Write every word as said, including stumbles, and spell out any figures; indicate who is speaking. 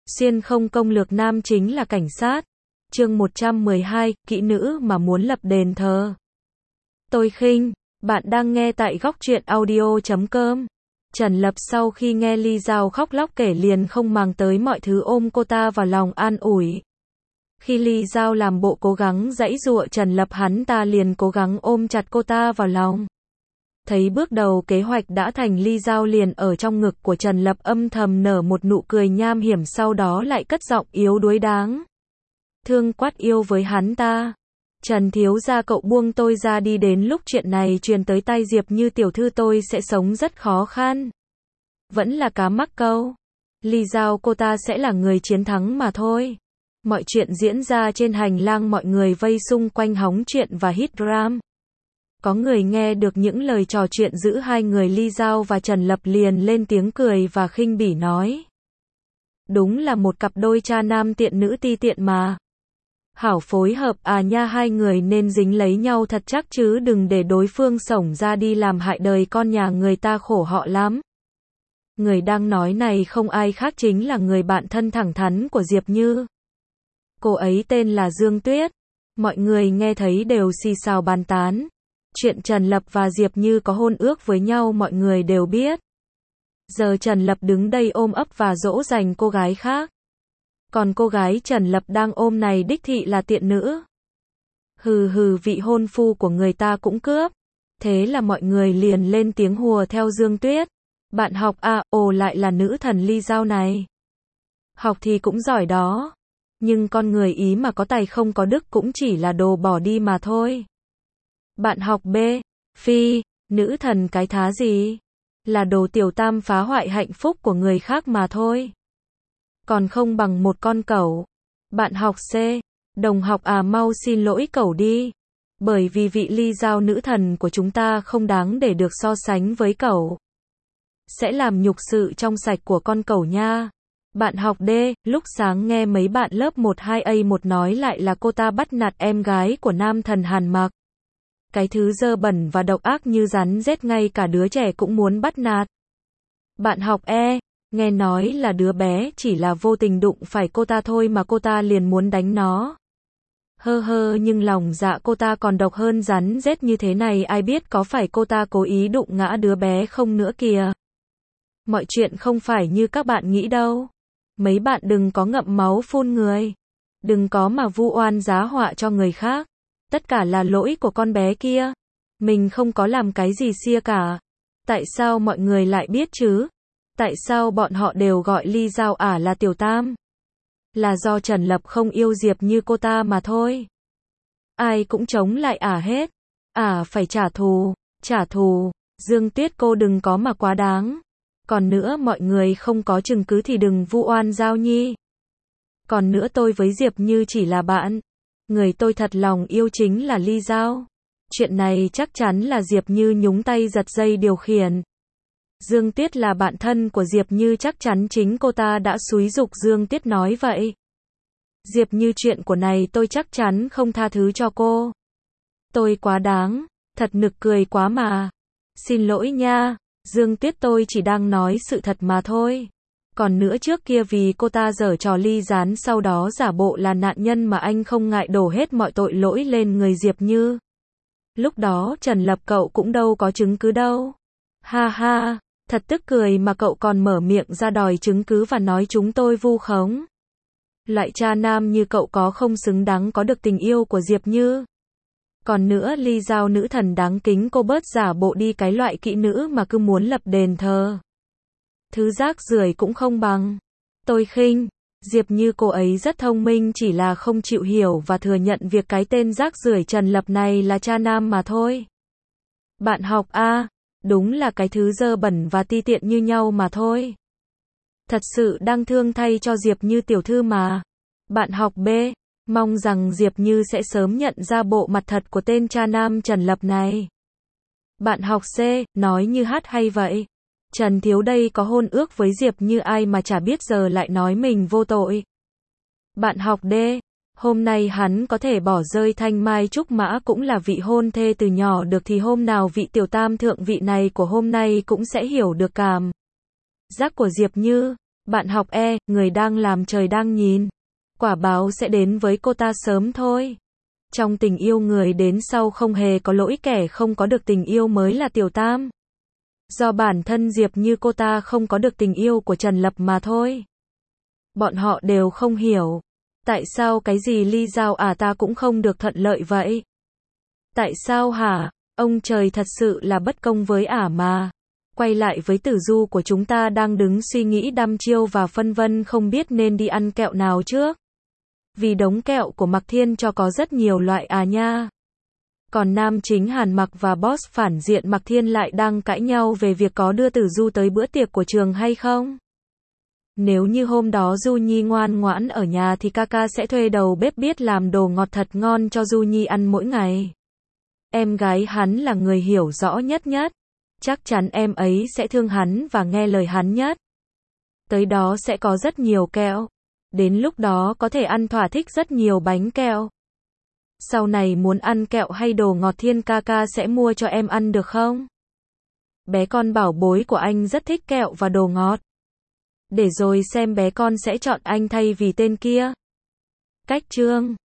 Speaker 1: Xuyên không công lược nam chính là cảnh sát. Chương một trăm mười hai, kỹ nữ mà muốn lập đền thờ. Tôi khinh, bạn đang nghe tại góc truyện audio chấm com. Trần Lập sau khi nghe Ly Giao khóc lóc kể liền không màng tới mọi thứ ôm cô ta vào lòng an ủi. Khi Ly Giao làm bộ cố gắng giãy giụa Trần Lập hắn ta liền cố gắng ôm chặt cô ta vào lòng. Thấy bước đầu kế hoạch đã thành, Ly Giao liền ở trong ngực của Trần Lập âm thầm nở một nụ cười nham hiểm, sau đó lại cất giọng yếu đuối đáng thương quát yêu với hắn ta. Trần thiếu gia, cậu buông tôi ra đi, đến lúc chuyện này truyền tới tay Diệp Như tiểu thư tôi sẽ sống rất khó khăn. Vẫn là cá mắc câu. Ly Giao cô ta sẽ là người chiến thắng mà thôi. Mọi chuyện diễn ra trên hành lang, mọi người vây xung quanh hóng chuyện và hít dram. Có người nghe được những lời trò chuyện giữa hai người Ly Giao và Trần Lập liền lên tiếng cười và khinh bỉ nói. Đúng là một cặp đôi cha nam tiện nữ ti tiện mà. Hảo phối hợp à nha, hai người nên dính lấy nhau thật chắc chứ đừng để đối phương xổng ra đi làm hại đời con nhà người ta khổ họ lắm. Người đang nói này không ai khác chính là người bạn thân thẳng thắn của Diệp Như. Cô ấy tên là Dương Tuyết. Mọi người nghe thấy đều xì xào bàn tán. Chuyện Trần Lập và Diệp Như có hôn ước với nhau mọi người đều biết. Giờ Trần Lập đứng đây ôm ấp và dỗ dành cô gái khác. Còn cô gái Trần Lập đang ôm này đích thị là tiện nữ. Hừ hừ, vị hôn phu của người ta cũng cướp. Thế là mọi người liền lên tiếng hùa theo Dương Tuyết. Bạn học à, ồ lại là nữ thần Ly Giao này. Học thì cũng giỏi đó. Nhưng con người ý mà có tài không có đức cũng chỉ là đồ bỏ đi mà thôi. Bạn học B. Phi, nữ thần cái thá gì? Là đồ tiểu tam phá hoại hạnh phúc của người khác mà thôi. Còn không bằng một con cẩu. Bạn học C. Đồng học à, mau xin lỗi cẩu đi. Bởi vì vị Ly Giao nữ thần của chúng ta không đáng để được so sánh với cẩu. Sẽ làm nhục sự trong sạch của con cẩu nha. Bạn học D. Lúc sáng nghe mấy bạn lớp một hai A một nói lại là cô ta bắt nạt em gái của nam thần Hàn Mặc. Cái thứ dơ bẩn và độc ác như rắn rết ngay cả đứa trẻ cũng muốn bắt nạt. Bạn học E. Nghe nói là đứa bé chỉ là vô tình đụng phải cô ta thôi mà cô ta liền muốn đánh nó. Hơ hơ, nhưng lòng dạ cô ta còn độc hơn rắn rết như thế này, ai biết có phải cô ta cố ý đụng ngã đứa bé không nữa kìa. Mọi chuyện không phải như các bạn nghĩ đâu. Mấy bạn đừng có ngậm máu phun người. Đừng có mà vu oan giá họa cho người khác. Tất cả là lỗi của con bé kia. Mình không có làm cái gì xia cả. Tại sao mọi người lại biết chứ? Tại sao bọn họ đều gọi Ly Giao ả là tiểu tam? Là do Trần Lập không yêu Diệp Như cô ta mà thôi. Ai cũng chống lại ả hết. Ả phải trả thù, trả thù. Dương Tuyết cô đừng có mà quá đáng. Còn nữa, mọi người không có chứng cứ thì đừng vu oan Giao Nhi. Còn nữa, tôi với Diệp Như chỉ là bạn. Người tôi thật lòng yêu chính là Ly Giao. Chuyện này chắc chắn là Diệp Như nhúng tay giật dây điều khiển. Dương Tuyết là bạn thân của Diệp Như, chắc chắn chính cô ta đã xúi giục Dương Tuyết nói vậy. Diệp Như, chuyện của này tôi chắc chắn không tha thứ cho cô. Tôi quá đáng, thật nực cười quá mà. Xin lỗi nha, Dương Tuyết, tôi chỉ đang nói sự thật mà thôi. Còn nữa, trước kia vì cô ta giở trò ly gián sau đó giả bộ là nạn nhân mà anh không ngại đổ hết mọi tội lỗi lên người Diệp Như. Lúc đó Trần Lập cậu cũng đâu có chứng cứ đâu. Ha ha, thật tức cười mà cậu còn mở miệng ra đòi chứng cứ và nói chúng tôi vu khống. Loại cha nam như cậu có không xứng đáng có được tình yêu của Diệp Như. Còn nữa, Ly Giao nữ thần đáng kính, cô bớt giả bộ đi, cái loại kỹ nữ mà cứ muốn lập đền thờ. Thứ rác rưởi cũng không bằng. Tôi khinh. Diệp Như cô ấy rất thông minh, chỉ là không chịu hiểu và thừa nhận việc cái tên rác rưởi Trần Lập này là cha nam mà thôi. Bạn học A. Đúng là cái thứ dơ bẩn và ti tiện như nhau mà thôi. Thật sự đang thương thay cho Diệp Như tiểu thư mà. Bạn học B. Mong rằng Diệp Như sẽ sớm nhận ra bộ mặt thật của tên cha nam Trần Lập này. Bạn học C. Nói như hát hay vậy. Trần thiếu đây có hôn ước với Diệp Như, ai mà chả biết giờ lại nói mình vô tội. Bạn học D. Hôm nay hắn có thể bỏ rơi Thanh Mai Trúc Mã cũng là vị hôn thê từ nhỏ được, thì hôm nào vị tiểu tam thượng vị này của hôm nay cũng sẽ hiểu được cảm giác của Diệp Như. Bạn học E, người đang làm trời đang nhìn. Quả báo sẽ đến với cô ta sớm thôi. Trong tình yêu người đến sau không hề có lỗi, kẻ không có được tình yêu mới là Tiểu Tam. Do bản thân Diệp Như cô ta không có được tình yêu của Trần Lập mà thôi. Bọn họ đều không hiểu. Tại sao cái gì ly giao à ta cũng không được thuận lợi vậy? Tại sao hả? Ông trời thật sự là bất công với ả mà. Quay lại với Tử Du của chúng ta đang đứng suy nghĩ đăm chiêu và phân vân không biết nên đi ăn kẹo nào trước. Vì đống kẹo của Mạc Thiên cho có rất nhiều loại à nha. Còn nam chính Hàn Mặc và boss phản diện Mạc Thiên lại đang cãi nhau về việc có đưa Tử Du tới bữa tiệc của trường hay không. Nếu như hôm đó Du Nhi ngoan ngoãn ở nhà thì Kaka sẽ thuê đầu bếp biết làm đồ ngọt thật ngon cho Du Nhi ăn mỗi ngày. Em gái hắn là người hiểu rõ nhất nhất. Chắc chắn em ấy sẽ thương hắn và nghe lời hắn nhất. Tới đó sẽ có rất nhiều kẹo. Đến lúc đó có thể ăn thỏa thích rất nhiều bánh kẹo. Sau này muốn ăn kẹo hay đồ ngọt Thiên Kaka sẽ mua cho em ăn được không? Bé con bảo bối của anh rất thích kẹo và đồ ngọt. Để rồi xem bé con sẽ chọn anh thay vì tên kia. Cách chương